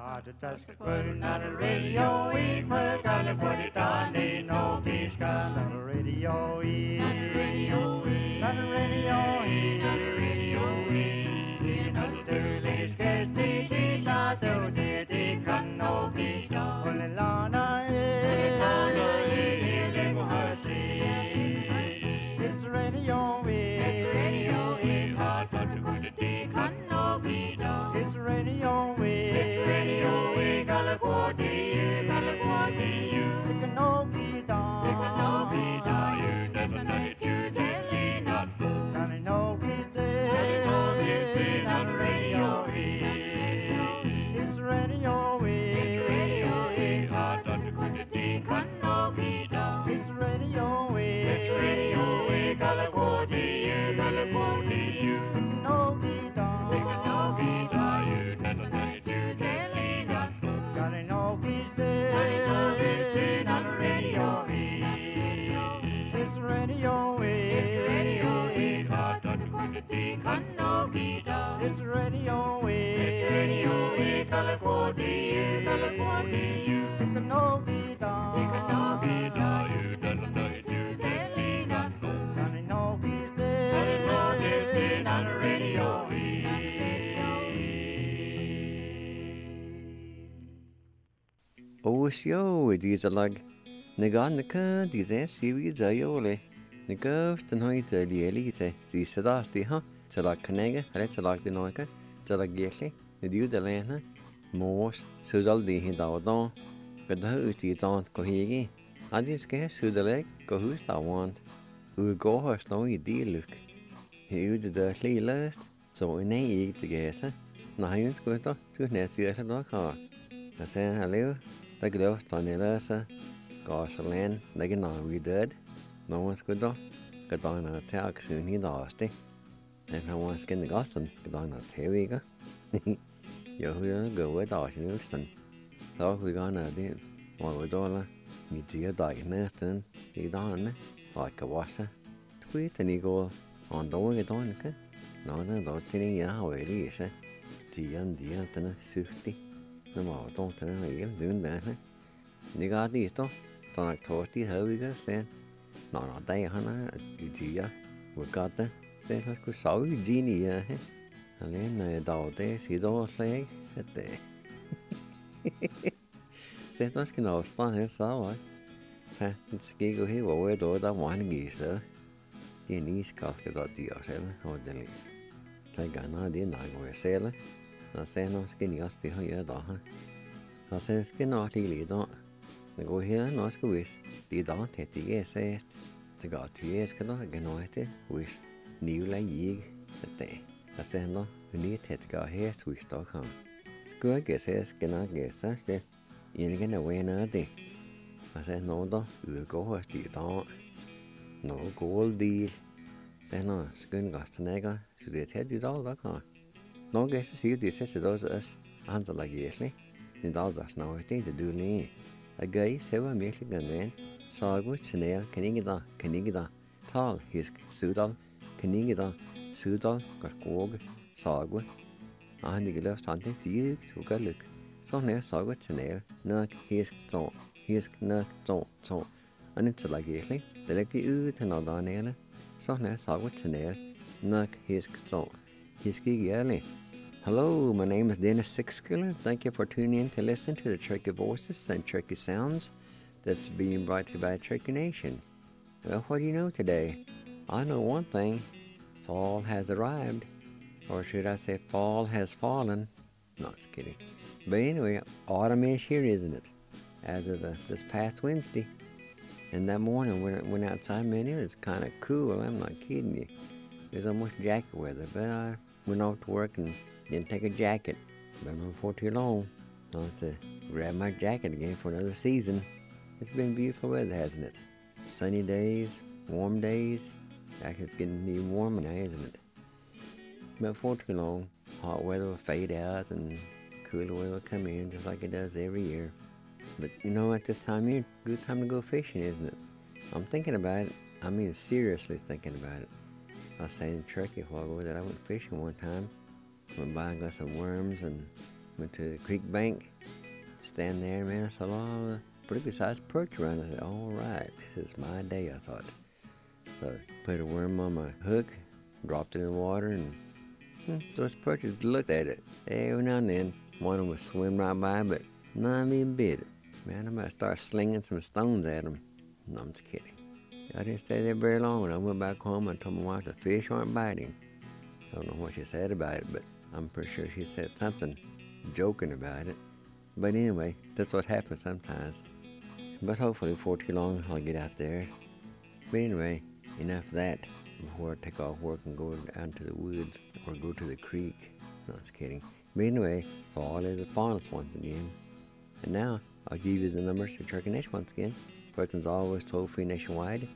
Put on the radio, we put on the put it on the no peace gun on the radio, on the radio, on the radio, on the radio, in the studios, guess the teacher do the can no be done. Put it on it's radio, it's radio, hard but to put it can no be done. It's radio, it's radio, California, California, it can no be done. It can no be done. You never know it, you telling us. Can it no be dead? Can it no be dead on the radio? It's radio, it's radio, hard but to put it can no be done. It's radio, California, California, it can no be done. It can no be done. You never know it, you telling us. Can it no be dead? Can it no be dead on the radio? It's radio, it's radio, hard but to put it can no be done. It's radio, California, California, it can no be done. It can no be done. You never know it, you telling us. Can it no be dead? Can it no be dead on the radio? Osio, these are like Naganica, these series are yole. Negov, the night, the elite, the Sadasti, huh? It's like Canega, let's like the Noika, it's like Getly, the Dew the Lana, Morse, Suzal the Hindawdon, but the house is on Kohigi. I just guess who the leg, go who's that want. Who go her snowy deal look. He would the dirty last, so in a egg to guess, huh? Now I'm going to nest the other car. I say, hello, the gloves on the Lassa, gosh, land, like an we did. No one's good though. Got on a tag soon he lost it. And no one's getting the Goston, got on a tail. You're going to go with Austin. So we're gonna do what we're doing. You see a diagnosed and you done like a washer. Tweet and you go on doing it on the no, no, don't tell you how it is. The and the 60. No more, don't tell me doing that. You got these stuff. Don't like toasty, how we go saying. No, no, they hana, you see, we got that. Then let's go saw you, genie, and then I doubt this, he's all leg at the. Say, that's going to stand here, so I. It's giggle here, where do that one geese, the knees cock is out the ocean, or the lake. Like an idea, I go a sailor. I say, no skinny, I still hear that. I say, skin not really, don't. I go here, no squish. The don't hit the yes, the got the yes, can I get no it, wish. New like yig at day. I say, no, we need to go here to wish stock on. School guess, can I guess, I said, you're going to win a day. I said, no, though, you'll go as the don't. No gold deal. Say, no, school got to nega, so they tell you all that car. No guess to see this as those us, answer like yesly. And all that's now, I think to do me. A guy, several milking and then, Sagu, Chanel, Canigida, Tall, his Sudal, Canigida, Sudal, got Quog, Sagu, and the left hunting to you to go look. So near Sagu, Chanel, Nug, his Zon, his Nug, Zon, and it's like yesly, the lucky oot and all down. So near Sagu, Chanel, Nug, his Zon, his gig early. Hello, my name is Dennis Sixskiller. Thank you for tuning in to listen to the Turkey Voices and Turkey Sounds that's being brought to you by Turkey Nation. Well, what do you know today? I know one thing. Fall has arrived. Or should I say fall has fallen? No, just kidding. But anyway, autumn is here, isn't it? As of this past Wednesday. And that morning when I went outside, man, it was kind of cool. I'm not kidding you. It was almost jacket weather. But I went off to work and didn't take a jacket. Been on for too long. I'll have to grab my jacket again for another season. It's been beautiful weather, hasn't it? Sunny days, warm days. Actually, it's getting even warmer now, isn't it? But for too long, hot weather will fade out and cooler weather will come in just like it does every year. But you know, at this time of year, good time to go fishing, isn't it? I'm thinking about it. I mean, seriously thinking about it. I was saying in Turkey a while ago that I went fishing one time. Went by and got some worms and Went to the creek bank, stand there, man. I saw a pretty good sized perch around. I said, all right, this is my day, I thought. So I put a worm on my hook, dropped it in the water, and those perches looked at it. Every now and then, one of them would swim right by, but none even bit it. Man, I might start slinging some stones at them. No, I'm just kidding. I didn't stay there very long. When I went back home, I told my wife the fish aren't biting. I don't know what she said about it, but I'm pretty sure she said something joking about it. But anyway, that's what happens sometimes. But hopefully before too long, I'll get out there. But anyway, enough of that before I take off work and go out to the woods or go to the creek. No, just kidding. But anyway, fall is upon us once again. And now, I'll give you the numbers to Turkey Nation once again. Questions always toll-free nationwide,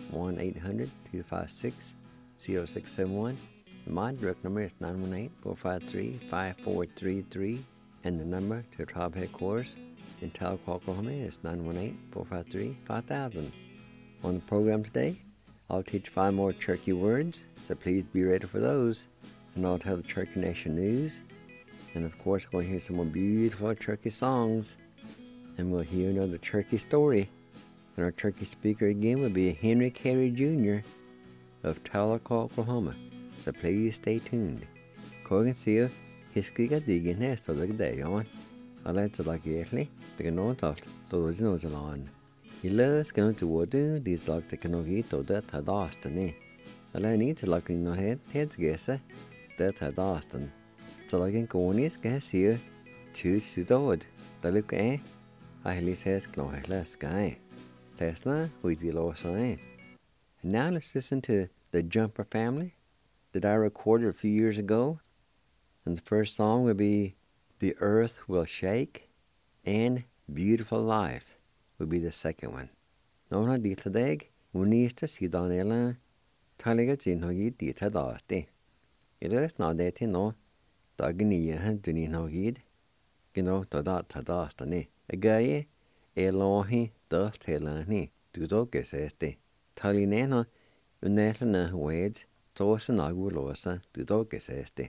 1-800-256-0671. My direct number is 918-453-5433. And the number to Tribe Headquarters in Tahlequah, Oklahoma is 918-453-5000. On the program today, I'll teach 5 more Cherokee words, so please be ready for those. And I'll tell the Cherokee Nation news. And of course, we're going to hear some more beautiful Cherokee songs. And we'll hear another Cherokee story. And our Cherokee speaker again will be Henry Carey Jr. of Tahlequah, Oklahoma. So please stay tuned. Corgan Seal, Hiskiga Diggin Nest of the Day on. Let's like Yerly, the Canons of those Nozalan. He loves going to water, these like the Canogito that had Austin. I need to look in your head's guesser that had Austin. So like in Cornies, guess here, choose to do it. The look I at least has Cloyla Sky. Tesla, who is the low sign. And now let's listen to the Jumper Family that I recorded a few years ago. And the first song will be The Earth Will Shake, and Beautiful Life will be the second one. No, I did today, when you to see Donella, Taliga in Hogi did a dasti. It is not that you know, Dagini and Dunny Hogid, you know, the dot Tadastani. A guy, a lohi, dust telani, do doges este. Talinena, unetana wades, tosa nagulosa, do doges este.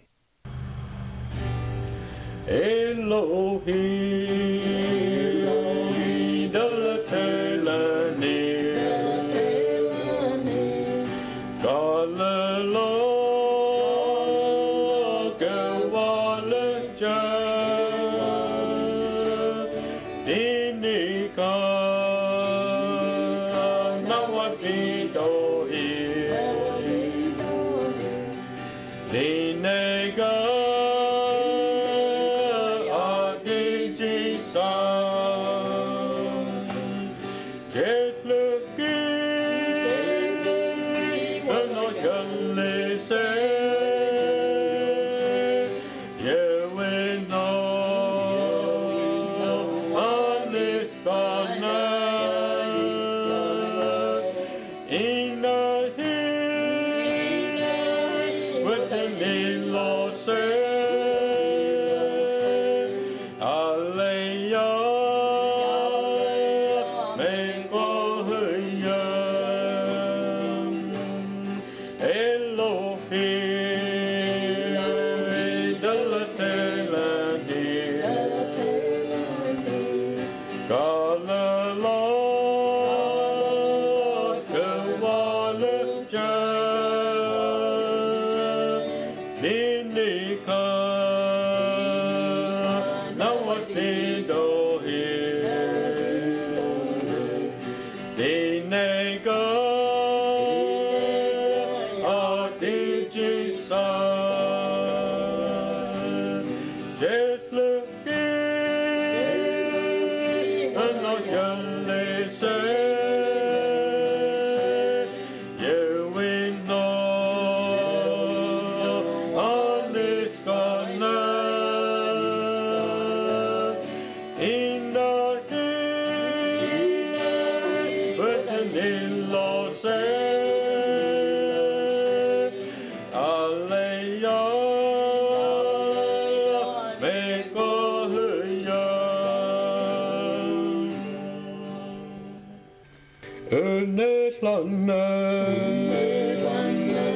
Elohim, Delatelani, Galelo, Gewalaja, Dinika, Nawapitohi, Dinega.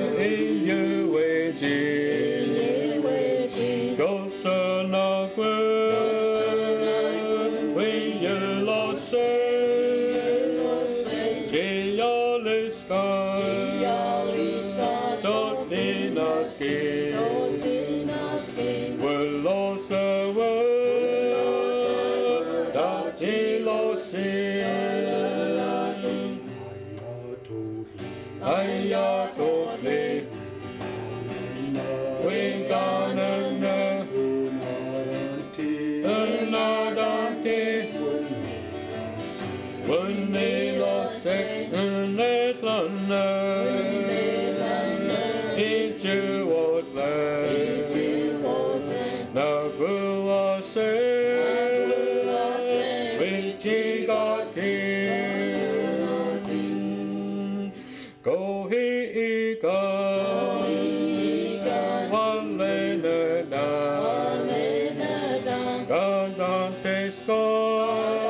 Go, son of When they lost it in their thunder, into what land? The blue was said, which he got king. Go he go, one lane down, God on the score.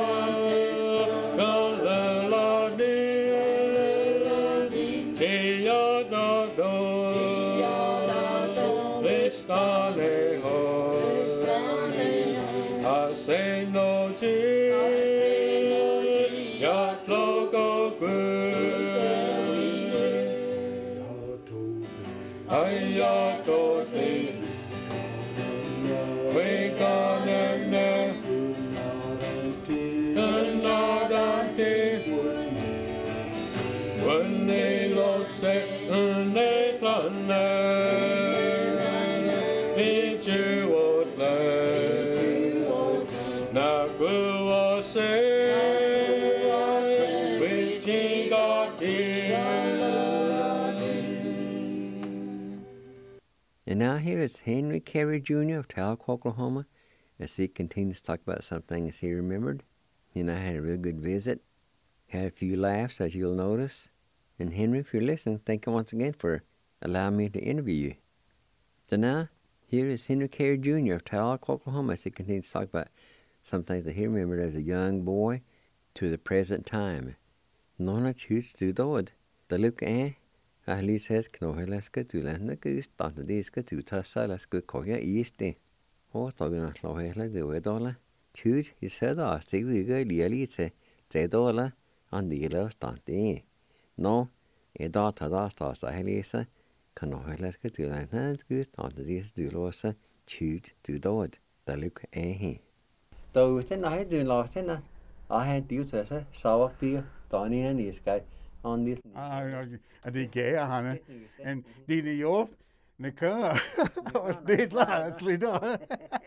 And now here is Henry Carey Jr. of Tahlequah, Oklahoma, as he continues to talk about some things he remembered. And I had a real good visit. Had a few laughs, as you'll notice. And Henry, if you're listening, thank you once again for allowing me to interview you. So now, here is Henry Carey Jr. of Tahlequah, Oklahoma, as he continues to talk about some things that he remembered as a young boy to the present time. Nona choose to do it. The look at least says, "No, let's go to land. The start of this go to Tassa. Let's go call your east. Oh, talking about slow hair like the way dollar. Choose, he said, "I see we go really say $10 on the yellow start there. No, a daughter lost us. I Lisa. Can no, let's go to land. And go start of this do losa. Choose to do it. The look he. Though then I had doing last then I had to use a sour deer, Donnie and this guy. On this. Og det gav han. En lille jof, ne kører. Det er klart, lidt der.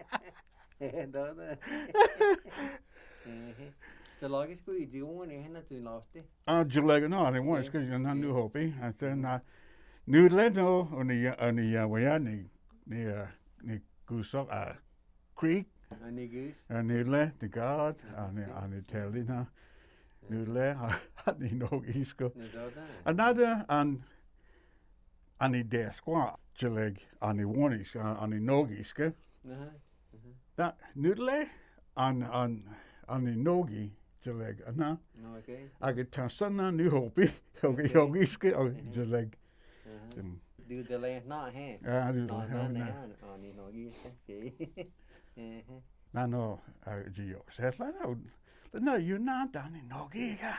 Så lager sgu i de ungerne, han er til last det. Du lægger noget, det var sgu han nu håber. Nu let nu, og hvor jeg ni gusok af creek. Og ni let det godt, og ni tæller her. Nu lærer han i Norgiske. Another an i der squat, Jaleg, an i Warnisk, an i Norgiske. Nu lærer an i Norgi, Jaleg, anna. Jeg kan tage sådan nu håber, og Norgiske, og Jaleg. Du det lærer nej her. Ja, du det lærer an i Norgiske. No, Gio, says like no, you're not down in Nogiga.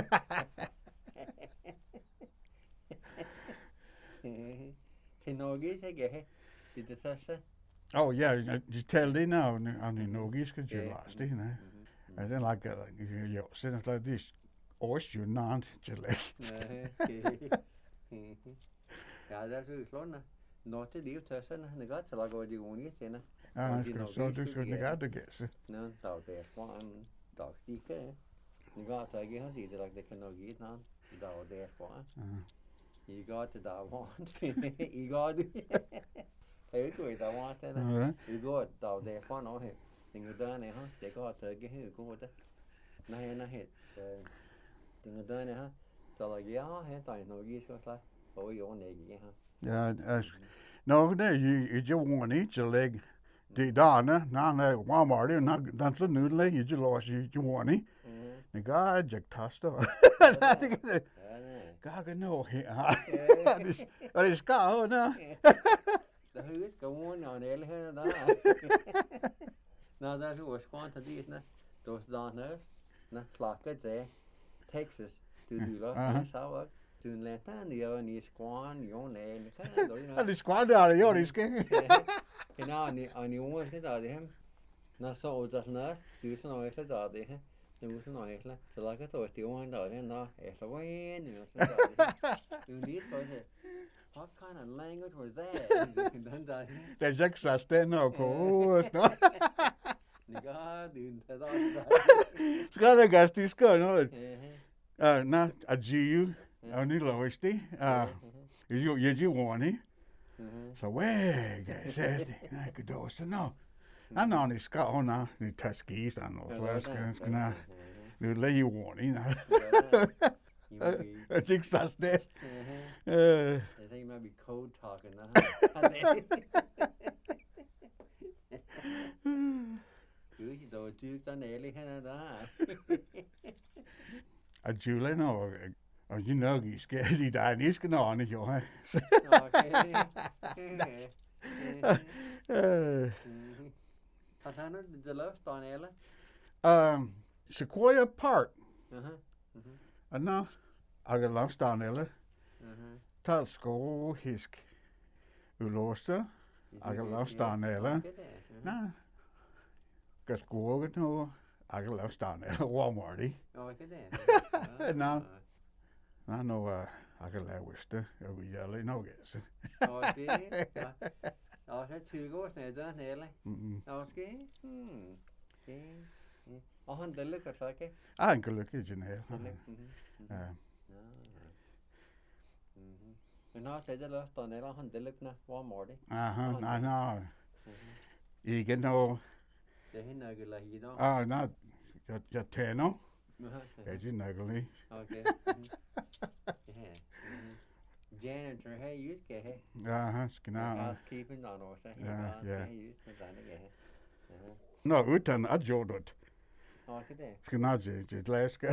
Can Nogiga get did the Tessa? Oh, yeah, you tell me now on the Nogiska, you last, you know. I then like you sitting like this, or you're not, you like. Ja, that's really fun. Not to leave Tessa, and the gods like what you want to say. Så du skal ikke have det gæse. Nå, der er det en dag stikke. Nu går der ikke han det like det kan nok ikke noget. Der er det for. I går til der vant. I går det. Jeg går der vant der. I går der det for noget her. Den der ne ha. Det går der ikke her går det. Nej. Den der ne ha. Så like ja, der er nok ikke så klar. Og jo ne ikke ha. Ja, no, det er jo want to leg. Det dana, nana Walmart, dan så nu lægger jeg lås i Joani. Det gør jeg taster. Gør no her. Det skal jo nå. Der hører skal hun og alle her der. Nå, der er så skånt at det er dos dana. Nå, slakker det. Texas. Du la, så du lærer det jo ni skån, jo nej. Det skån der er jo det skal. Ani unge skal der det hem. Når så ud der sådan du sådan noget efter der det. Nu sådan noget efter. Så lager det også det unge der det når efter vejen og sådan der. Du need for det. What kind of language was that? Det er ikke så stændig og kos. Niga dyn ta da. Skada gasti ska no. Na a jiu oni loisti. You wani. So we guys I could do so no. I know ni ska ona ni taskis I know flaskans kana. Nu lay you warning. I think that's this. I think maybe code talking. Cứ chỉ đồ chứ ta nè đi hay đó. A Julie no. You know you scared he died. He's going on it, yo. Sequoia Park. And now I got lost down there. Tal school hisk. Ulosa. I got lost down there. Nah. Got school no. I got lost down there. Walmarty. Now. I know I got that Worcester. We yelling no guess. Đó sẽ chưa có này đó này lại. Đó cái. Han det lyckas säkert. Han kan lyckas ju nej. Men har sett det löst när han det lyckas Walmart. I know. Igen då. Det hinner ju lägga idag. Nej. Jag tränar. Jag är nöglig. Okej. Janitor hey just get hey. Housekeeping on or say. Ja. Just med den get. No, utan att göra det. Okej det. Ska inte läska.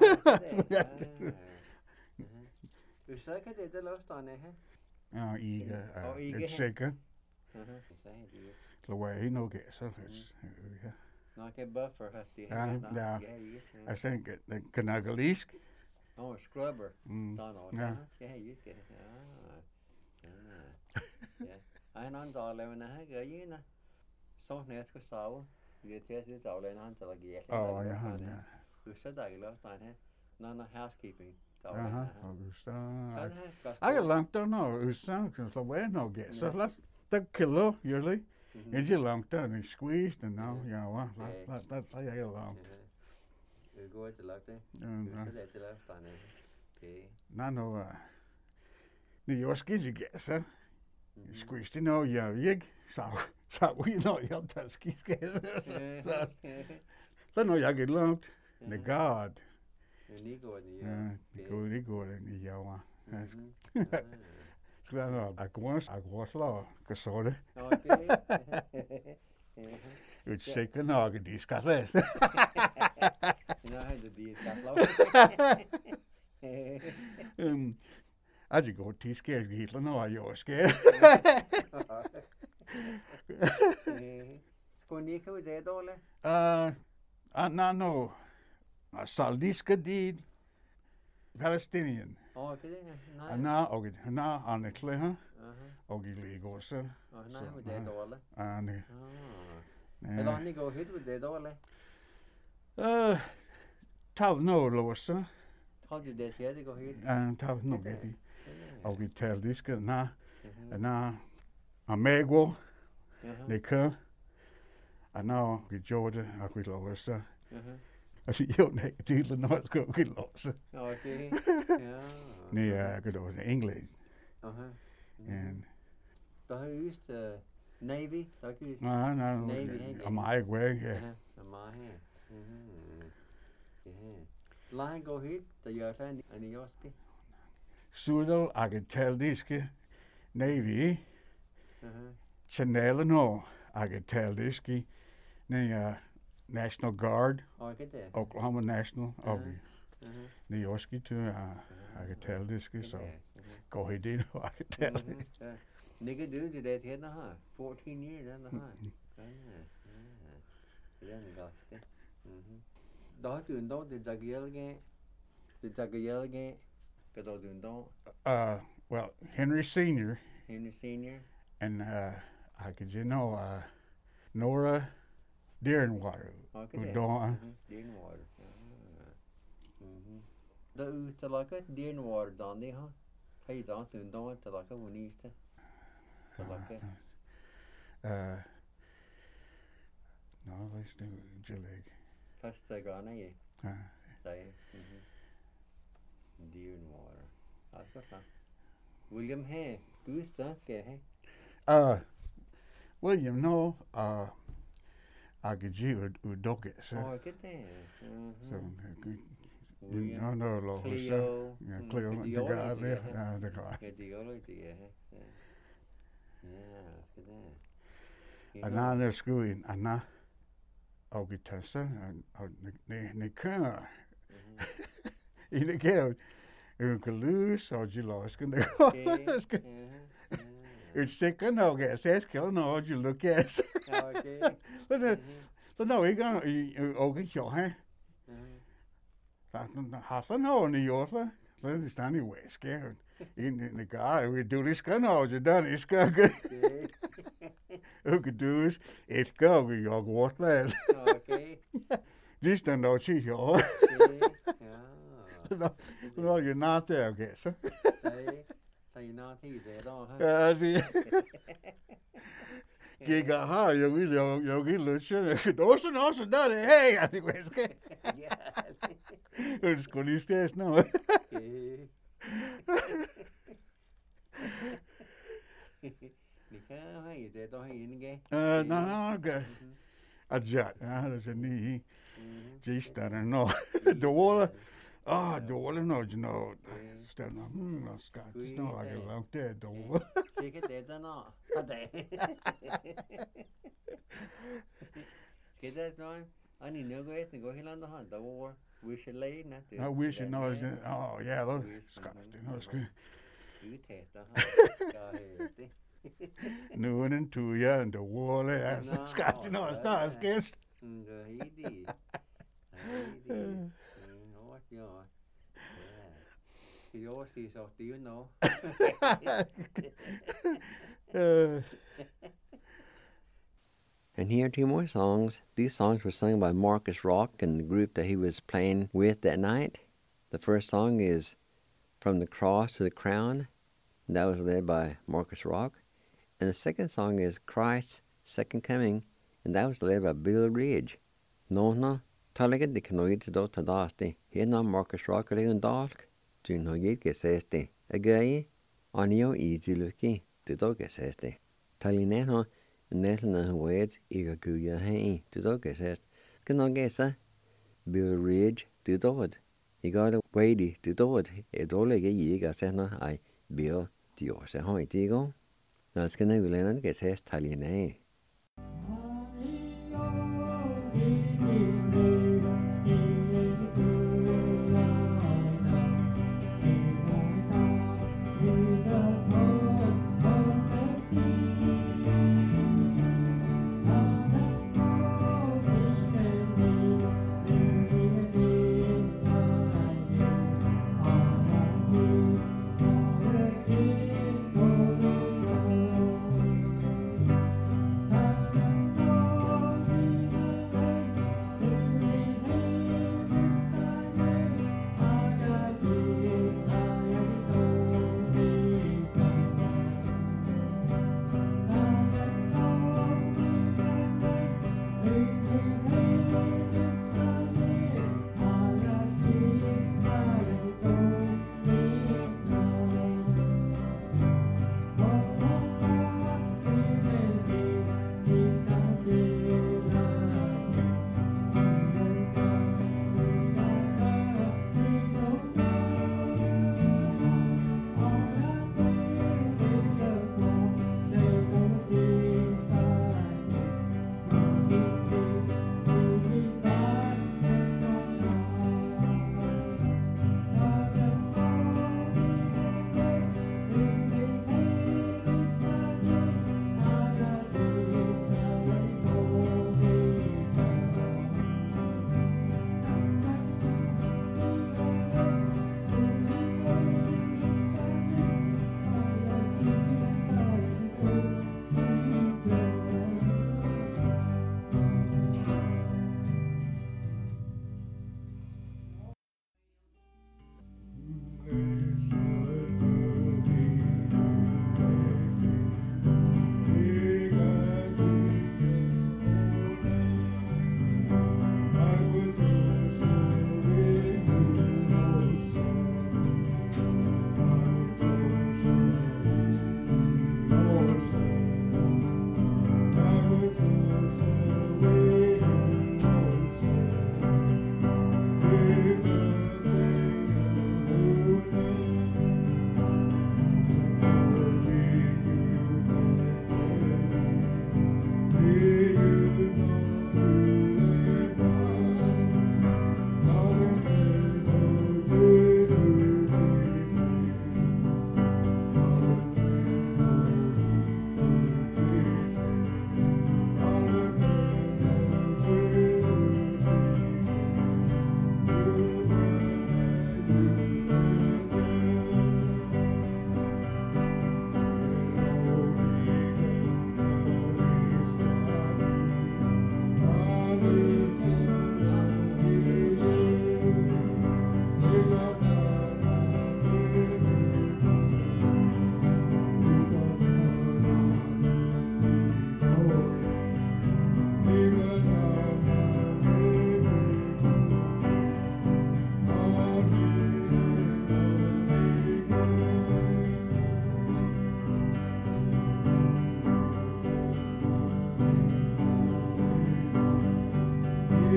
Du säker det löst när här? Ja, det säker. The way no get so it's yeah. Like a buffer has the I think the Kanagalisk. Oh, scrubber. Yeah. Anh ăn giò lên nè, cái gì nè, sau này có sáu, giờ thế sẽ giàu lên ăn cho ghét. Cứ sẽ đại lắm toàn thế, nó housekeeping. I got long don't know. It's because the way no get so let's the kilo yearly. And you long done and squeezed and now you know that I got long. Gå till lagt det. Det till lagt toàn det. Okay. No. New York is you get so. Squeezed you know you so we know you have skis get. So no you get long. The God. Ni går in the yawa. Skrænder akkurat kassorte. Okay. Ut sikkert nok de skal læse. Nå har det skal lov. Altså godt de skal helt når jeg skal. Skulle ni ikke det dårligt? No. Saudiske de Palestinian. Okay. Na anekle her. Og I ligger også. Nej, men det dårligt. Nej. Eller han går helt med det dårligt. Tal no låse. Tal det her det går helt. Tal no det. Og vi tal de skal na amego. Nika. Ana vi gjorde og vi låse. Altså jo nej det når skal vi låse. Okay. Ja. Nej, good old English. And der har just Navy, der har just Navy. Am I way? Yeah. Am I her? Line går helt, der gør sig en i Joske. Sudal agiteldiske Navy. Chanel no agiteldiske. National Guard. Oklahoma National. New York to agiteldiske så. Go ahead, I can tell. Nigga do that here na 14 years na ha. Yan gaste. Đó tuyển đó thì Jagiel nghe cái đó tuyển đó. Well, Henry Senior. And I could Nora Deerenwater. Deerenwater. Da ut like Deerenwater down there, huh? Hey, don't do it like a winista. No, Nice to Jilig. Først der går ned i. Ja. Dig. Deer and water. That's godt nok. William her. Gud så skal jeg have. William, no, I could you dog it, so. Åh, get det. So, William. no, lo, so. Cleo. Yeah, Cleo, the guy there. Yeah, the guy. Ja, det gør det, ja. Ja, skal det. And now they're screwing, and now, I'll get tested, and they can't. In the game, you can lose, or you lost, can they go? It's sick, and I'll get says, kill, no, you look at. Okay. But no, you're gonna, okay, your hand. Halfen har ni gjort det. Then it's anyway scared. In the guy, we do this kind of you done. It's good. Who could do this? It's good. We all go what lad. Okay. Just don't know she yo. Ja. No, you're not there, I guess. Så I not here there, don't See. Gik her, jeg vil lidt sjældent. Også der det. Hey, jeg tænker, jeg skal. Det skulle lige stæs nu. Ni kan have I det, der inde igen. No, okay. Ajat, det er ni. Just der no. Dårlig. Dårlig no, you know. Stand up. No, skat. No, I get out there, dårlig. Det kan det der nå. Skal det noget? Og ni nu går efter, går helt andre hånd. Der var wish it late, ne? I wish you know. Oh, yeah, those skat. No, skat. Udtætter. Det. Nu er den tuja, og det wall, skat. No, it's not skist. Det er helt det. Ja. Det er også så det jo nå. And here are two more songs. These songs were sung by Marcus Rock and the group that he was playing with that night. The first song is From the Cross to the Crown, and that was led by Marcus Rock. And the second song is Christ's Second Coming, and that was led by Bill Ridge. No, talaga di kanoid to do tadasti. Here now Marcus Rock leon dalk. Do no yit gesesti. Again, anio easy looky to do gesesti. Talineno. Næsland words ikke guya hey to do gesest. Kan no gesa Bill Ridge to do it. You got a weighty to do it. It all like you got said no I Bill the or say how digo. Now it's gonna be learn gesest taline.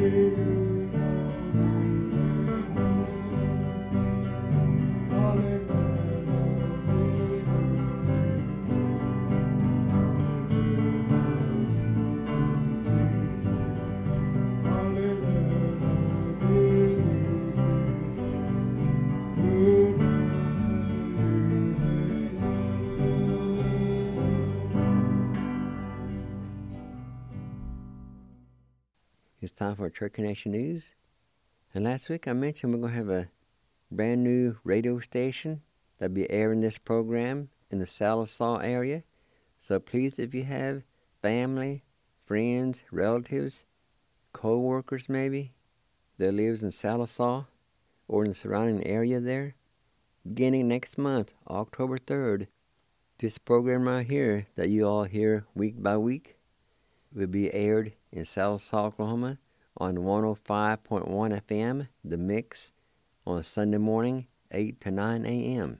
It's time for Church Connection News. And last week I mentioned we're going to have a brand new radio station that'll be airing this program in the Sallisaw area. So please, if you have family, friends, relatives, co-workers maybe, that lives in Sallisaw or in the surrounding area there, beginning next month, October 3rd, this program right here that you all hear week by week will be aired in Sallisaw, Oklahoma on 105.1 FM, The Mix, on Sunday morning, 8 to 9 a.m.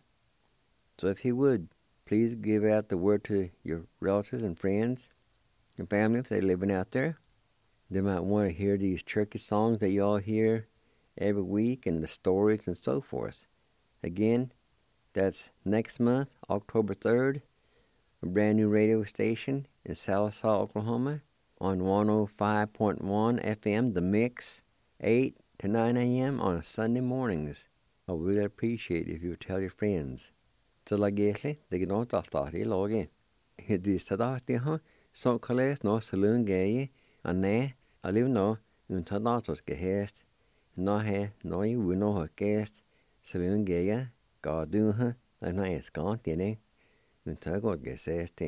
So if you would, please give out the word to your relatives and friends and family if they're living out there. They might want to hear these churchy songs that you all hear every week and the stories and so forth. Again, that's next month, October 3rd, a brand new radio station in Sallisaw, Oklahoma, on 105.1 FM, The Mix, 8 to 9 a.m. on Sunday mornings. I would really appreciate it if you would tell your friends. Så la gæsle, det er noe alt I laget. Det er det ha, så kalles nå salun gæge, anæ, aliv nå, untadatos gehest, nå he, nå I uno ha gæst, salun gæge, gaduha, nå skant det, untagot gæseste.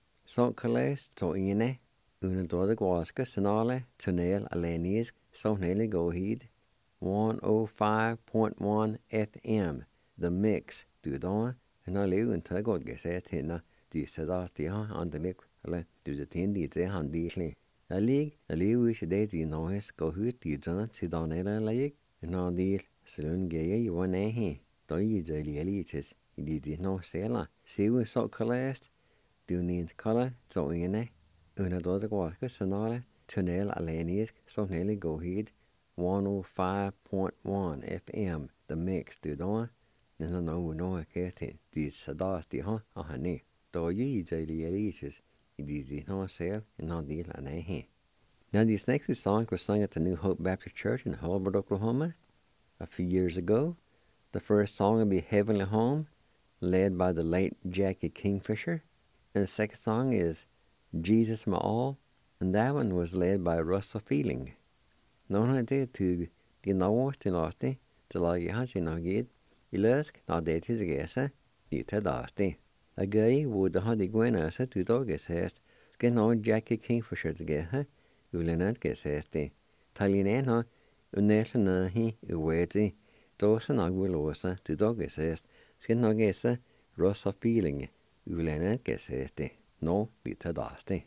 Så kalles så ine, unadode gwaske sanale, tunnel alenisk, så hele gå hid, 105.1 FM, The Mix, du da, nå lever untagot gæseste, de sadat de ha, andelik, eller du det hindi det han disli. Jeg lever ikke det de nøjes gå ut de zan til danere leg, nå de salun gæge I var næhe, da I det lielites, I de nå sela, sivu så kalest, du nint kalla, så ene, unadode gwaske sanale, tunnel alenisk, så hele gå hid, 105.1 FM, The Mix, du da, nå nå kæste, de sadat de ha, ahane. Da I det lielites, I de nå sel, nå de la næhe. Now, this next song was sung at the New Hope Baptist Church in Holbrook, Oklahoma, a few years ago. The first song will be Heavenly Home, led by the late Jackie Kingfisher. And the second song is Jesus My All, and that one was led by Russell Feeling. Nå har det til de nå til nåste, til lage hans I någid, I løsk, nå det til gæse, de til daste. A gøy, hvor det har de gønne til dages hest, skal nå Jackie Kingfisher til gæse, ulenat gæseste. Talinen har unæsle nahi uweti, dåse nok ulåse til dages hest, skal nå gæse Russell Feeling, ulenat gæseste. Nå vi til daste.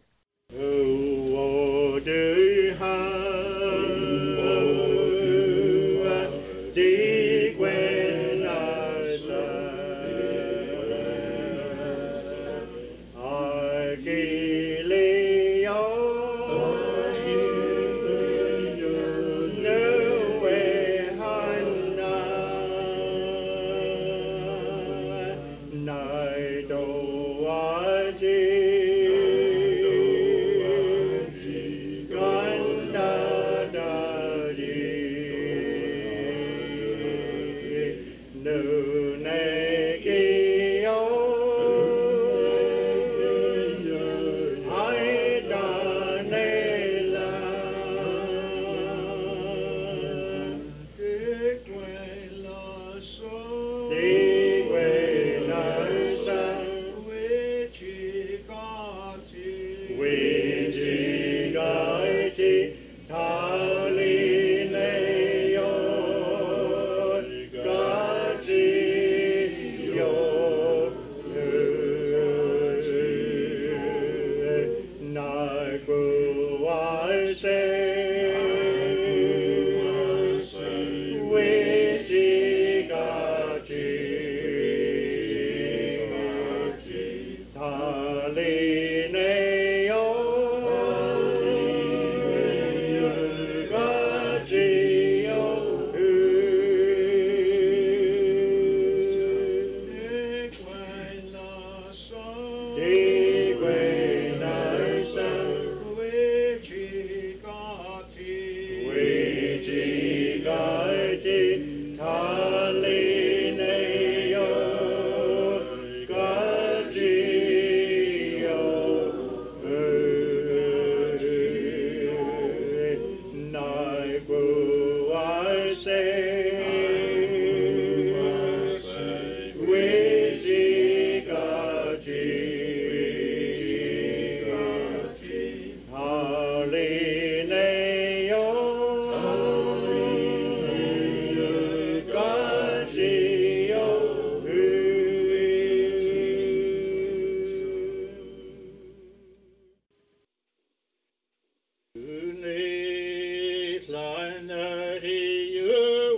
ni kleiner hier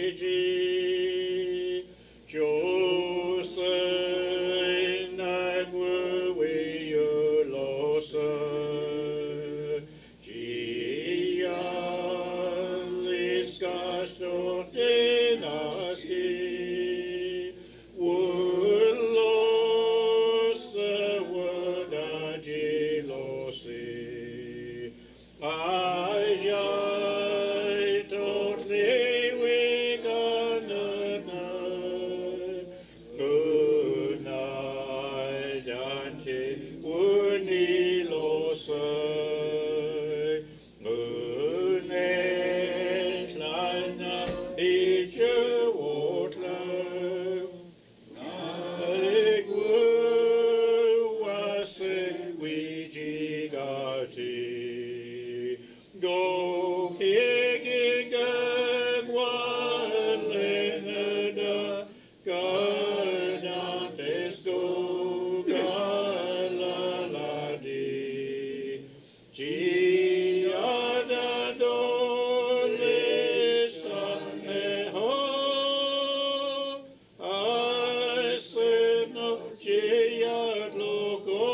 weji Jose night we your loss Gia liskas no dynasty Go higig one lenada gardantes go galaladi Giada dolista meho I said no giad loco.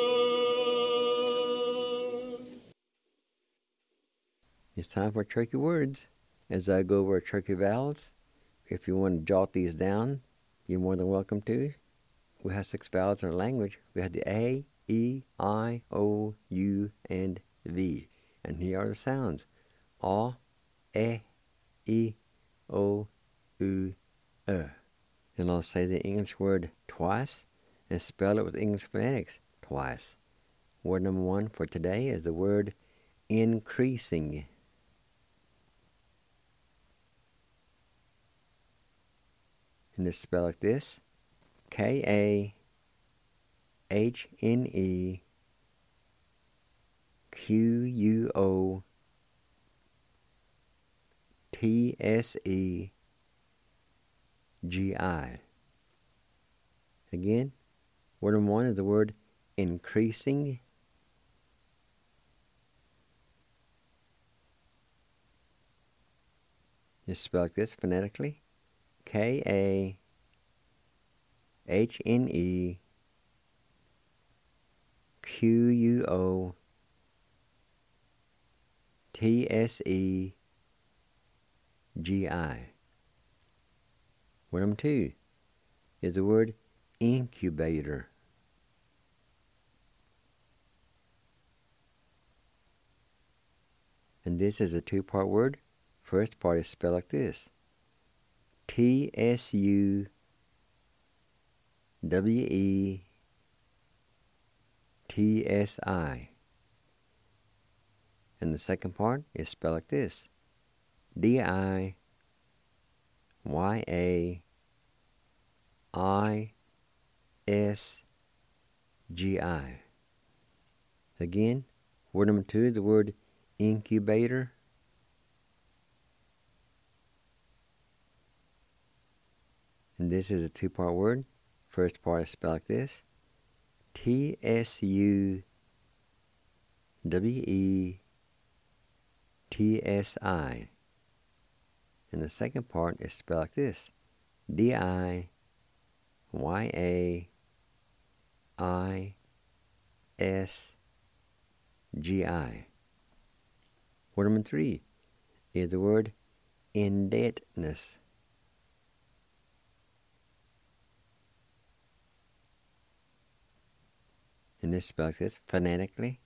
It's time for tricky words. As I go over tricky vowels, if you want to jot these down, you're more than welcome to. We have 6 vowels in our language. We have the A, E, I, O, U, and V. And here are the sounds. A, E, O, U, And I'll say the English word twice and spell it with English phonetics twice. Word number 1 for today is the word increasing. And it's spelled like this: K-A-H-N-E Q-U-O-T-S-E-G-I. Again, word number 1 is the word increasing. It's spelled like this phonetically: K-A-H-N-E Q-U-O-T-S-E-G-I. Word number 2 is the word incubator. And this is a 2-part word. First part is spelled like this: T-S-U-W-E-T-S-I. And the second part is spelled like this: D-I-Y-A-I-S-G-I. Again, word number 2 is the word incubator. And this is a 2-part word. First part is spelled like this: T-S-U-W-E-T-S-I. And the second part is spelled like this: D-I-Y-A-I-S-G-I. Word number 3 is the word indebtedness. And this spells this phonetically: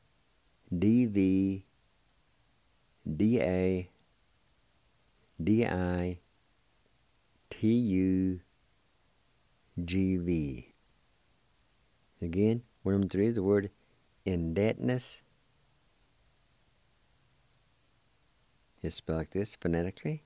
D-V-D-A-D-I-T-U-G-V. Again, word number 3 is the word indebtedness. It's spelled like this phonetically: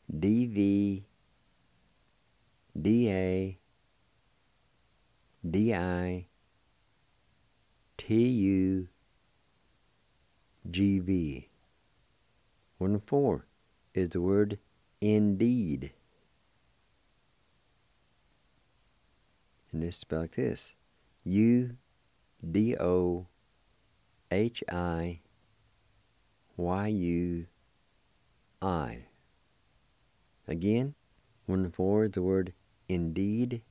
D-V-D-A-D-I-T-U-G-V. Word number 4 is the word indeed. And this is spelled like this: U-D-O-H-I-Y-D-E-D. Y-U-I. Again, 1 and 4 is the word indeed.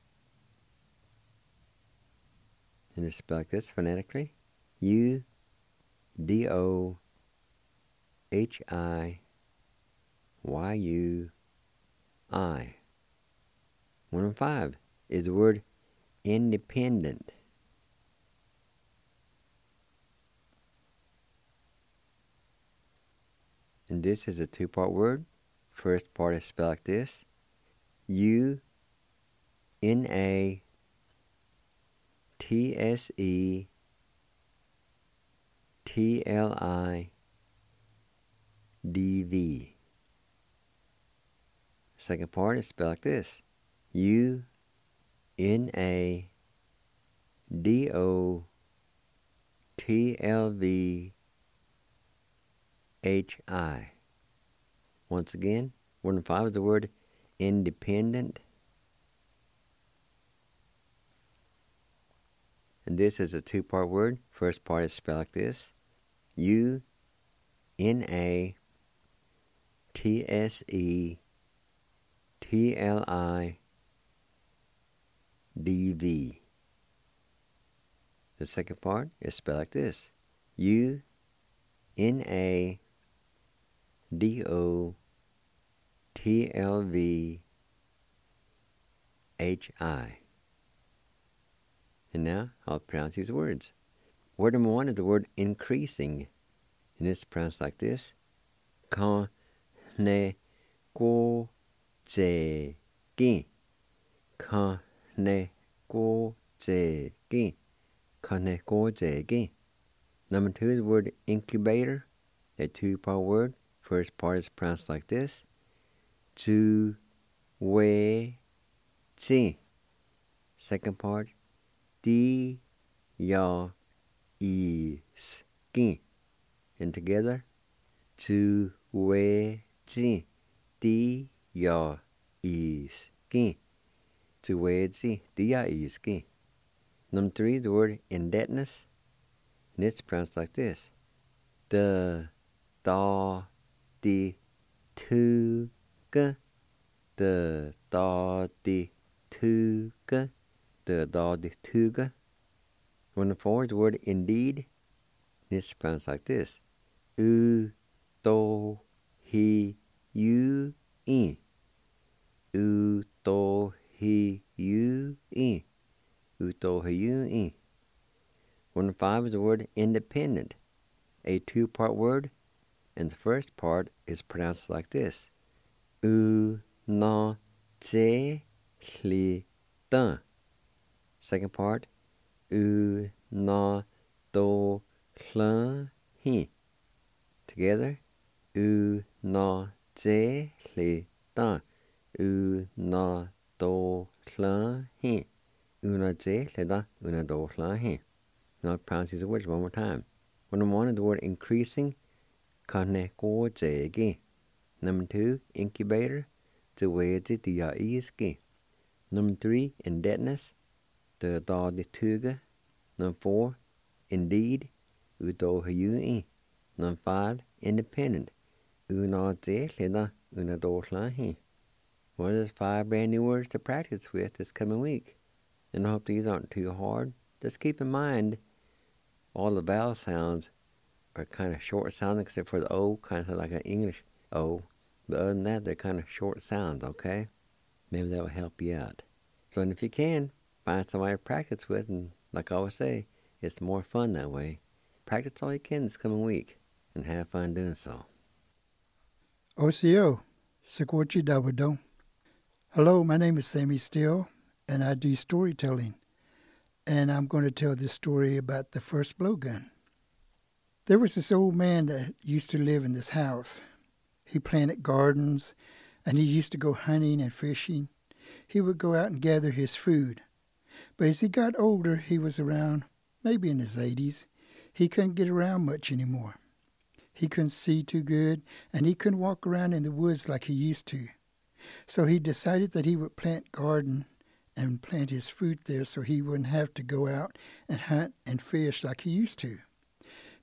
And it's spelled like this phonetically. U-D-O-H-I-Y-U-I. 1 and 5 is the word independent. And this is a two-part word. First part is spelled like this. U-N-A-T-S-E-T-L-I-D-V. Second part is spelled like this. U-N-A-D-O-T-L-V-H-I. Once again, 1 and 5 is the word independent. And this is a two-part word. First part is spelled like this. U-N-A-T-S-E-T-L-I-D-V. The second part is spelled like this. U-N-A-D-O-T-L-V-H-I. And now I'll pronounce these words. Word number 1 is the word increasing. And it's pronounced like this. Ka-ne-ko-ze-gi. Ka-ne-ko-ze-gi. Ka-ne-ko-ze-gi. Number 2 is the word incubator. A two-part word. First part is pronounced like this. Zu-we-ji. Second part. Di-ya-is-gi. And together. Zu-we-ji. Di-ya-is-gi. Zu-we-ji. Di-ya-is-gi. Number 3 is the word indebtedness. And it's pronounced like this. Da-da-di-tu-ga. Da-da-di-tu-ga. Da-da-di-tu-ga. 1 and 4 is the word indeed. And it's pronounced like this. U-to-hi-you-i. U-to-hi-you-i. U-to-hi-you-i. 1 and 5 is the word independent. A two-part word. And the first part is pronounced like this. U-na-ze-li-da. Second part. U-na-do-hla-hi. Together. U-na-ze-li-da. U-na-do-hla-hi. U-na-ze-li-da. U-na-do-hla-hi. Now I'll pronounce these words one more time. Number 1 is the word increasing. Ka-ne-ko-ze-gi. Number 2, incubator. Zu-we-ji-di-ya-is-gi. Number 3, indebtedness. Da-da-di-tu-ga. Number 4, indeed. U-do-hi-you-i. Number 5, independent. U-na-ze-li-da. U-na-do-hla-hi. Well, there's 5 brand new words to practice with this coming week. And I hope these aren't too hard. Just keep in mind all the vowel sounds are kind of short sounding, except for the O, kind of sound like an English O. But other than that, they're kind of short sounds, okay? Maybe that will help you out. So, and if you can, find somebody to practice with, and like I always say, it's more fun that way. Practice all you can this coming week, and have fun doing so. OCO, Sikwachi Dawado. Hello, my name is Sammy Steele, and I do storytelling. And I'm going to tell this story about the first blowgun. There was this old man that used to live in this house. He planted gardens, and he used to go hunting and fishing. He would go out and gather his food. But as he got older, he was around, maybe in his 80s. He couldn't get around much anymore. He couldn't see too good, and he couldn't walk around in the woods like he used to. So he decided that he would plant garden and plant his fruit there so he wouldn't have to go out and hunt and fish like he used to.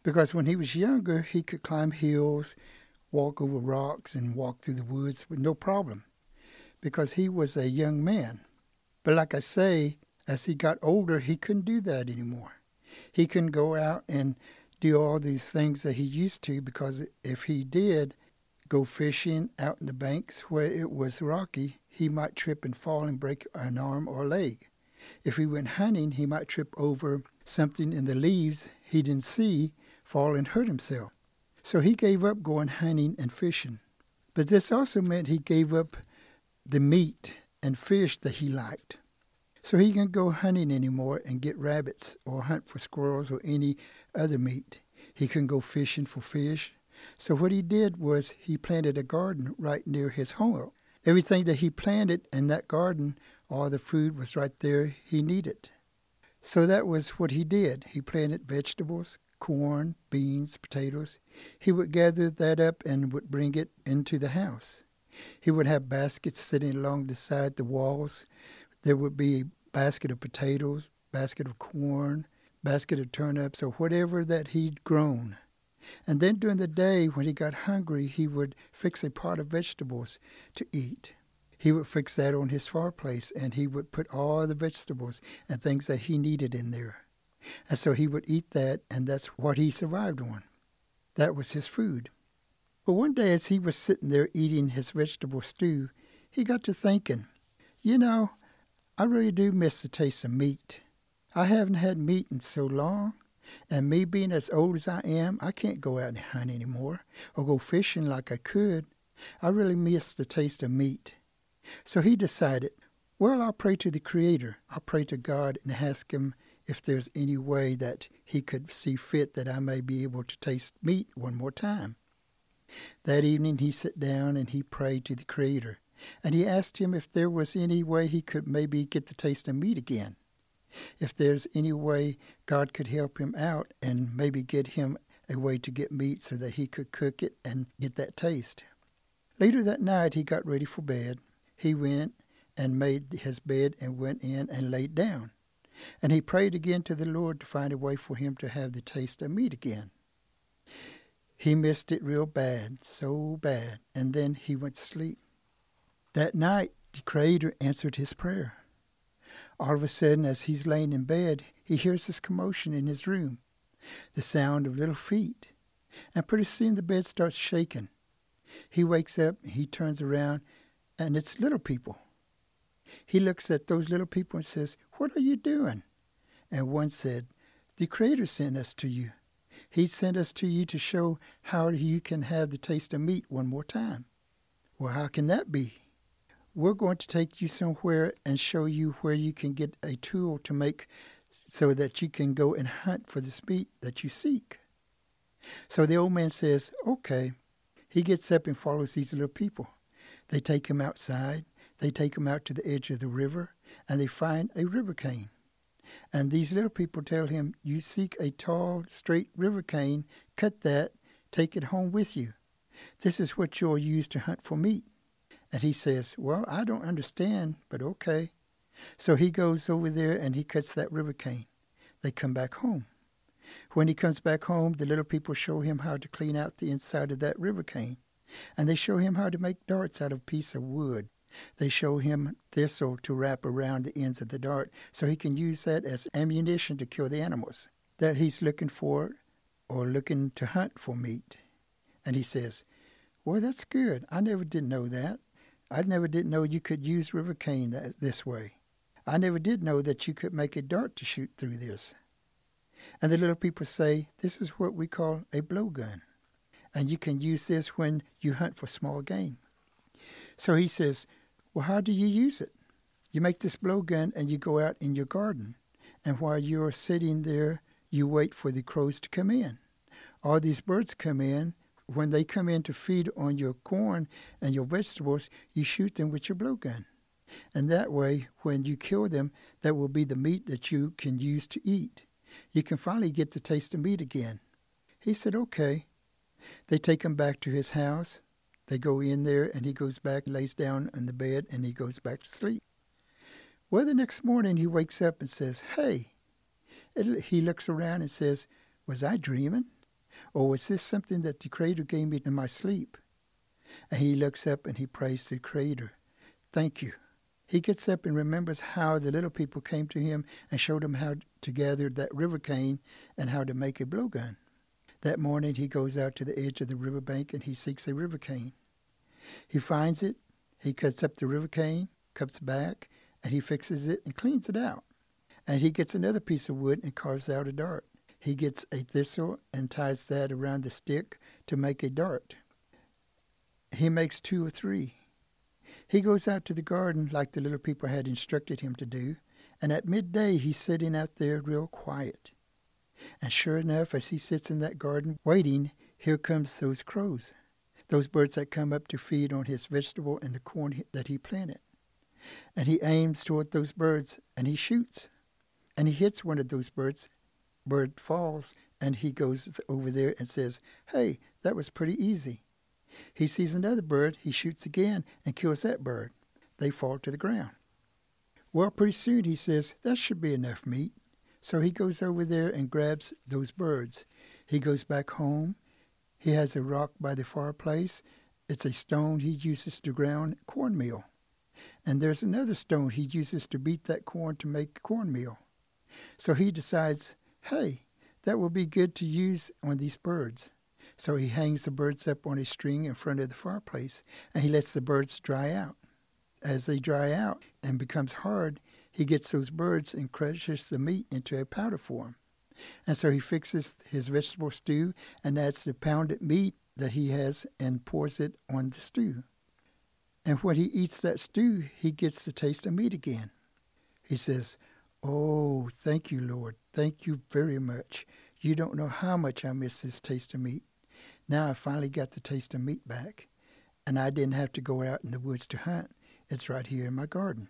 Because when he was younger, he could climb hills, walk over rocks, and walk through the woods with no problem, because he was a young man. But like I say, as he got older, he couldn't do that anymore. He couldn't go out and do all these things that he used to, because if he did go fishing out in the banks where it was rocky, he might trip and fall and break an arm or leg. If he went hunting, he might trip over something in the leaves he didn't see, fall and hurt himself. So he gave up going hunting and fishing. But this also meant he gave up the meat and fish that he liked. So he couldn't go hunting anymore and get rabbits or hunt for squirrels or any other meat. He couldn't go fishing for fish. So what he did was he planted a garden right near his home. Everything that he planted in that garden, all the food was right there he needed. So that was what he did. He planted vegetables, corn, beans, potatoes. He would gather that up and would bring it into the house. He would have baskets sitting along the side, the walls. There would be a basket of potatoes, basket of corn, basket of turnips, or whatever that he'd grown. And then during the day, when he got hungry, he would fix a pot of vegetables to eat. He would fix that on his fireplace, and he would put all the vegetables and things that he needed in there. And so he would eat that, and that's what he survived on. That was his food. But one day as he was sitting there eating his vegetable stew, he got to thinking, I really do miss the taste of meat. I haven't had meat in so long, and me being as old as I am, I can't go out and hunt anymore or go fishing like I could. I really miss the taste of meat. So he decided, well, I'll pray to the Creator. I'll pray to God and ask Him if there's any way that He could see fit that I may be able to taste meat one more time. That evening he sat down and he prayed to the Creator. And he asked Him if there was any way he could maybe get the taste of meat again. If there's any way God could help him out and maybe get him a way to get meat so that he could cook it and get that taste. Later that night he got ready for bed. He went and made his bed and went in and laid down. And he prayed again to the Lord to find a way for him to have the taste of meat again. He missed it real bad, so bad, and then he went to sleep. That night, the Creator answered his prayer. All of a sudden, as he's laying in bed, he hears this commotion in his room, the sound of little feet, and pretty soon the bed starts shaking. He wakes up, he turns around, and it's little people. He looks at those little people and says, "What are you doing?" And one said, "The Creator sent us to you. He sent us to you to show how you can have the taste of meat one more time." "Well, how can that be?" "We're going to take you somewhere and show you where you can get a tool to make so that you can go and hunt for this meat that you seek." So the old man says, "Okay." He gets up and follows these little people. They take him outside. They take him out to the edge of the river, and they find a river cane. And these little people tell him, "You seek a tall, straight river cane, cut that, take it home with you. This is what you'll use to hunt for meat." And he says, "Well, I don't understand, but okay." So he goes over there and he cuts that river cane. They come back home. When he comes back home, the little people show him how to clean out the inside of that river cane. And they show him how to make darts out of a piece of wood. They show him thistle to wrap around the ends of the dart so he can use that as ammunition to kill the animals that he's looking for or looking to hunt for meat. And he says, "Well, that's good. I never did know that. I never did know you could use river cane this way. I never did know that you could make a dart to shoot through this." And the little people say, "This is what we call a blowgun. And you can use this when you hunt for small game." So he says, "Well, how do you use it?" "You make this blowgun and you go out in your garden. And while you're sitting there, you wait for the crows to come in. All these birds come in. When they come in to feed on your corn and your vegetables, you shoot them with your blowgun. And that way, when you kill them, that will be the meat that you can use to eat. You can finally get the taste of meat again." He said, "Okay." They take him back to his house. They go in there, and he goes back, lays down on the bed, and he goes back to sleep. Well, the next morning he wakes up and says, "Hey." He looks around and says, "Was I dreaming? Or is this something that the Creator gave me in my sleep? And he looks up and he prays to the Creator. Thank you. He gets up and remembers how the little people came to him and showed him how to gather that river cane and how to make a blowgun. That morning he goes out to the edge of the riverbank and he seeks a river cane. He finds it, he cuts up the river cane, comes back, and he fixes it and cleans it out. And he gets another piece of wood and carves out a dart. He gets a thistle and ties that around the stick to make a dart. He makes 2 or 3. He goes out to the garden like the little people had instructed him to do, and at midday he's sitting out there real quiet. And sure enough, as he sits in that garden waiting, here comes those crows, those birds that come up to feed on his vegetable and the corn that he planted. And he aims toward those birds, and he shoots. And he hits one of those birds. Bird falls, and he goes over there and says, "Hey, that was pretty easy." He sees another bird, he shoots again, and kills that bird. They fall to the ground. Well, pretty soon he says, that should be enough meat. So he goes over there and grabs those birds. He goes back home. He has a rock by the fireplace. It's a stone he uses to ground cornmeal. And there's another stone he uses to beat that corn to make cornmeal. So he decides, hey, that will be good to use on these birds. So he hangs the birds up on a string in front of the fireplace, and he lets the birds dry out. As they dry out and becomes hard, he gets those birds and crushes the meat into a powder form. And so he fixes his vegetable stew and adds the pounded meat that he has and pours it on the stew. And when he eats that stew, he gets the taste of meat again. He says, "Oh, thank you, Lord. Thank you very much. You don't know how much I miss this taste of meat. Now I finally got the taste of meat back, and I didn't have to go out in the woods to hunt. It's right here in my garden."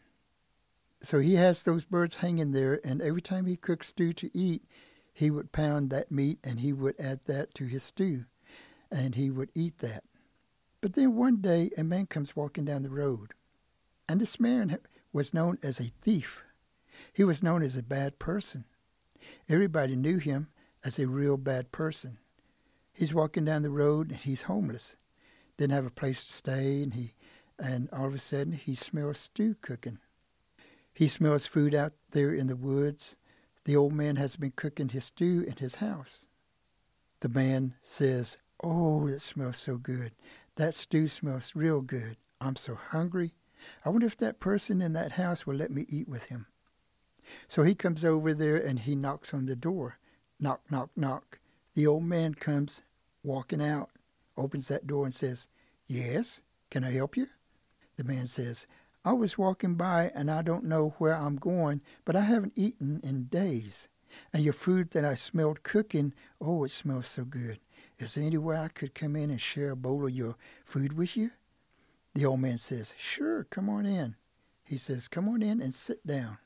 So he has those birds hanging there, and every time he cooks stew to eat, he would pound that meat, and he would add that to his stew, and he would eat that. But then one day, a man comes walking down the road, and this man was known as a thief. He was known as a bad person. Everybody knew him as a real bad person. He's walking down the road, and he's homeless. Didn't have a place to stay, and all of a sudden, he smells stew cooking. He smells food out there in the woods. The old man has been cooking his stew in his house. The man says, "Oh, it smells so good. That stew smells real good. I'm so hungry. I wonder if that person in that house will let me eat with him." So he comes over there and he knocks on the door. Knock, knock, knock. The old man comes walking out, opens that door and says, "Yes, can I help you?" The man says, "I was walking by and I don't know where I'm going, but I haven't eaten in days. And your food that I smelled cooking, oh, it smells so good. Is there any way I could come in and share a bowl of your food with you?" The old man says, "Sure, come on in." He says, "Come on in and sit down."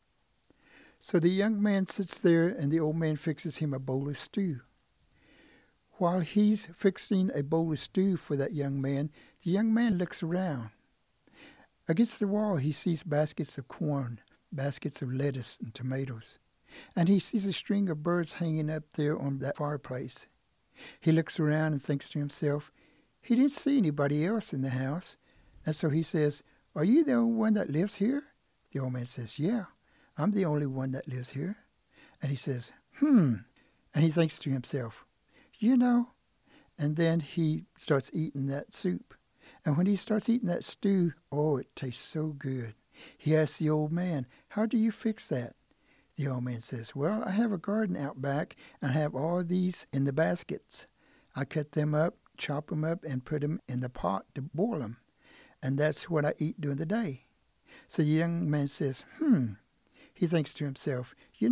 So the young man sits there and the old man fixes him a bowl of stew. While he's fixing a bowl of stew for that young man, the young man looks around. Against the wall, he sees baskets of corn, baskets of lettuce and tomatoes, and he sees a string of birds hanging up there on that fireplace. He looks around and thinks to himself, he didn't see anybody else in the house, and so he says, "Are you the only one that lives here?" The old man says, "Yeah, I'm the only one that lives here." And he says, and he thinks to himself, and then he starts eating that soup. And when he starts eating that stew, oh, it tastes so good. He asks the old man, "How do you fix that?" The old man says, "Well, I have a garden out back, and I have all of these in the baskets. I cut them up, chop them up, and put them in the pot to boil them. And that's what I eat during the day." So the young man says, He thinks to himself,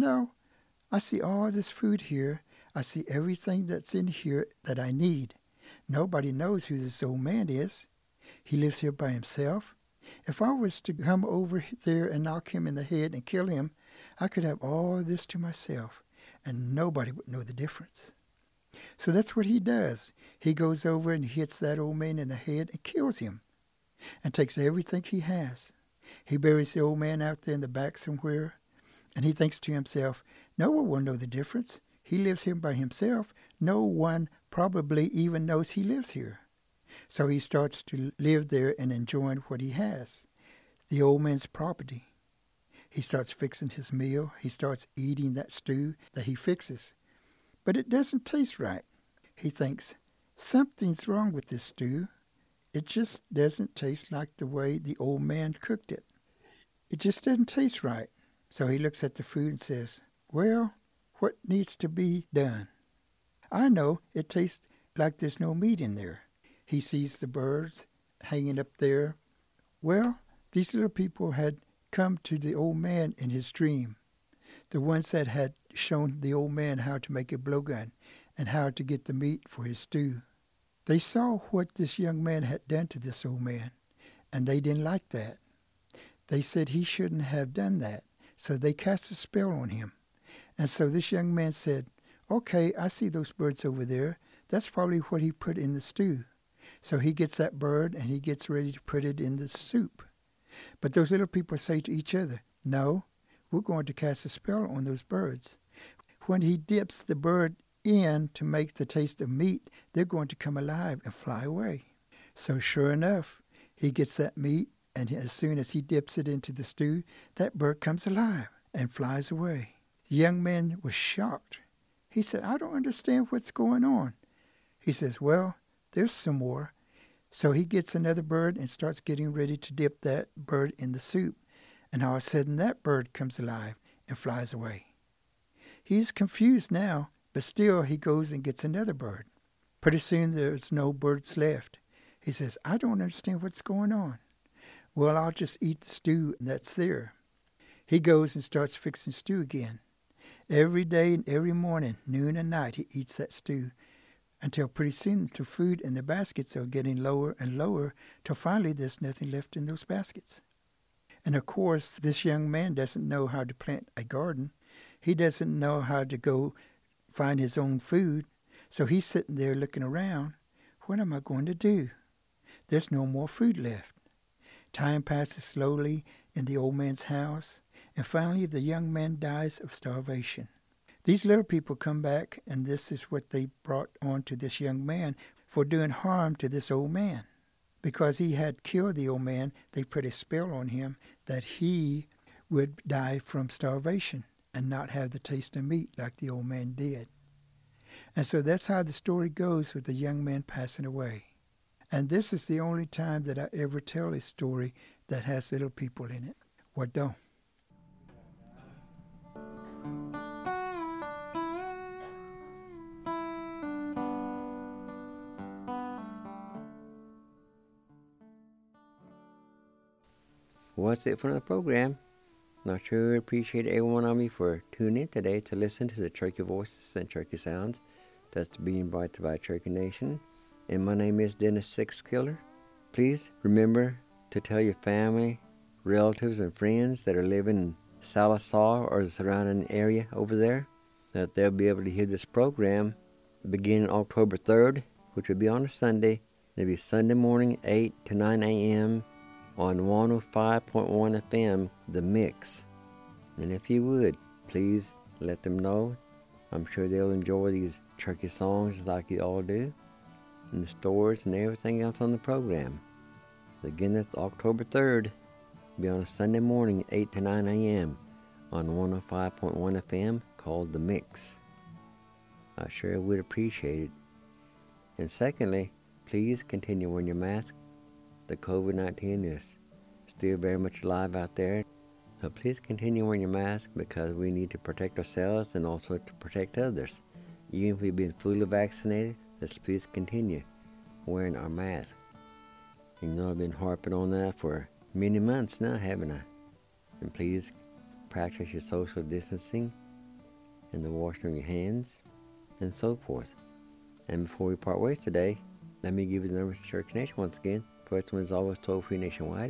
I see all this food here. I see everything that's in here that I need. Nobody knows who this old man is. He lives here by himself. If I was to come over there and knock him in the head and kill him, I could have all this to myself, and nobody would know the difference. So that's what he does. He goes over and hits that old man in the head and kills him, and takes everything he has. He buries the old man out there in the back somewhere, and he thinks to himself, no one will know the difference. he lives here by himself. No one probably even knows he lives here. So he starts to live there and enjoying what he has, the old man's property. He starts fixing his meal. He starts eating that stew that he fixes. But it doesn't taste right. He thinks, something's wrong with this stew. It just doesn't taste like the way the old man cooked it. It just doesn't taste right. So he looks at the food and says, well, what needs to be done? I know it tastes like there's no meat in there. He sees the birds hanging up there. Well, these little people had come to the old man in his dream, the ones that had shown the old man how to make a blowgun and how to get the meat for his stew. They saw what this young man had done to this old man, and they didn't like that. They said he shouldn't have done that, so they cast a spell on him. And so this young man said, okay, I see those birds over there. That's probably what he put in the stew. So he gets that bird and he gets ready to put it in the soup. But those little people say to each other, no, we're going to cast a spell on those birds. When he dips the bird in to make the taste of meat, they're going to come alive and fly away. So sure enough, he gets that meat, and as soon as he dips it into the stew, that bird comes alive and flies away. The young man was shocked. He said, I don't understand what's going on. He says, well, there's some more. So he gets another bird and starts getting ready to dip that bird in the soup. And all of a sudden, that bird comes alive and flies away. He's confused now, but still he goes and gets another bird. Pretty soon there's no birds left. He says, I don't understand what's going on. Well, I'll just eat the stew that's there. He goes and starts fixing stew again. Every day and every morning, noon and night, he eats that stew until pretty soon the food in the baskets are getting lower and lower till finally there's nothing left in those baskets. And of course, this young man doesn't know how to plant a garden. He doesn't know how to go find his own food. So he's sitting there looking around. What am I going to do? There's no more food left. Time passes slowly in the old man's house, and finally the young man dies of starvation. These little people come back, and this is what they brought on to this young man for doing harm to this old man. Because he had killed the old man, they put a spell on him that he would die from starvation and not have the taste of meat like the old man did. And so that's how the story goes with the young man passing away. And this is the only time that I ever tell a story that has little people in it. What don't? Well, that's it for the program. And I sure appreciate every one of you for tuning in today to listen to the Cherokee Voices and Cherokee Sounds that's being brought to by Cherokee Nation. And my name is Dennis Sixkiller. Please remember to tell your family, relatives, and friends that are living in Sallisaw or the surrounding area over there that they'll be able to hear this program beginning October 3rd, which will be on a Sunday. It'll be Sunday morning, 8 to 9 a.m. on 105.1 FM, The Mix. And if you would, please let them know. I'm sure they'll enjoy these Cherokee songs like you all do, and the stories and everything else on the program. Again, that's October 3rd. Be on a Sunday morning, 8 to 9 a.m. on 105.1 FM, called The Mix. I sure would appreciate it. And secondly, please continue wearing your mask. The COVID-19 is still very much alive out there. So please continue wearing your mask because we need to protect ourselves and also to protect others. Even if we've been fully vaccinated, let's please continue wearing our mask. You know, I've been harping on that for many months now, haven't I? And please practice your social distancing and the washing of your hands and so forth. And before we part ways today, let me give you the numbers to Cherokee Nation once again. First one is always toll-free nationwide,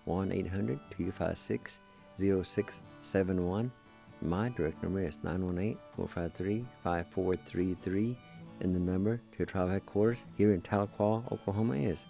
1-800-256-0671. My direct number is 918-453-5433, and the number to tribal headquarters here in Tahlequah, Oklahoma is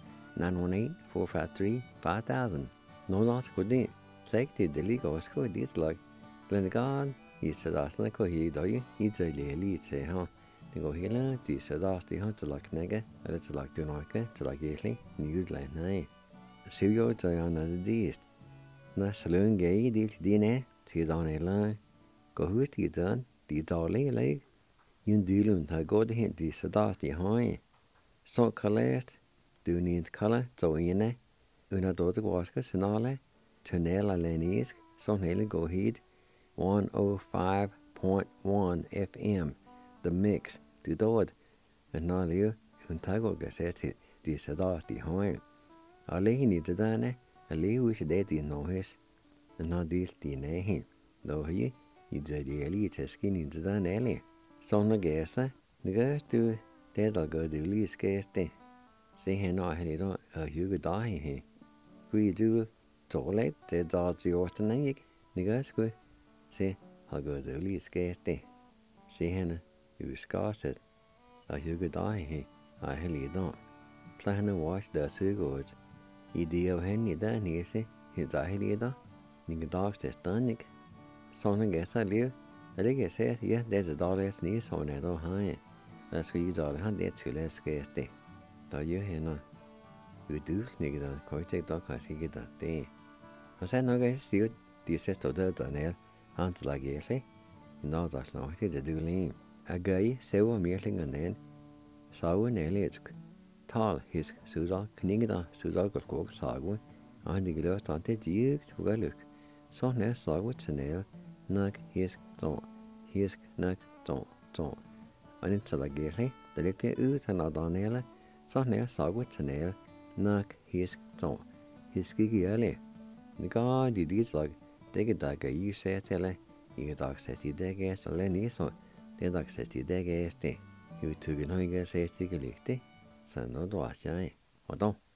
918-453-5000. No loss with it. Select the legal school deeds like Glenn God, I så der sådan går helt døje, I til lige til her. Det går hele, de så der de har til at knække, eller til at dønøjke, til at gæsle, Newsland, nej. Så jo, der er noget det. Når så løn gav I det til dine, til dagen eller gå ud i den, de dårlige leg. En dylum har gået hen, de så der de har. Så kaldet, du niet kalde, så ene, under dårlig gorske signale, tunnel alenisk, som hele går hit, 105.1 FM, The Mix, du dårlig, og når det hun tager gasset til de så der de har. Alene i det derne, alene i det de nåhes, og når det de næhen, då her, i det de lige til skin i det derne alle. Så når gasset, det gør du, det der gør det lige skæste. Se henne og henne i dag, og hygge dag her. Fordi du tåler det der til årstene, ikke? Det gør sgu. Se, har gået det lige skæste. Se henne, du skåret, og hygge dag her, og henne i dag. Så henne vores der søgået. I det af henne i dag næse, helt der henne i dag. Ikke dags til stand, ikke? Sådan gør sig liv. Og det kan jeg sige, ja, det er det dårlige snige, sådan er det her. Og skal I dårligt have det til at skæste. Der gjør hende. Udduslige der, kan ikke der kan ikke der det. Og så nok jeg siger, de sætter der der ned, han til at gøre sig. Når der slår til det dølige. Og gør I sæver mærklinger ned. Sauen er lidt. Tal hisk, suder, kninge der, suder går skog sague. Og han ikke løst han til dygt, hvor lyk. Så nær sague til ned. Nok hisk, dår. Hisk, nok, dår. Og den til at gøre sig, der ligger ud han og der nede. Så nær sague til ned. Nok hisk, dår. Hisk ikke ærlig. Det går de lige slag. Det kan der gøre I sæt til. I kan der sætte i det gæst og lade næse. Det der sætte i det gæst det. I vil tykke når I kan sætte ikke ligge det. Så når du er jeg. Og dog.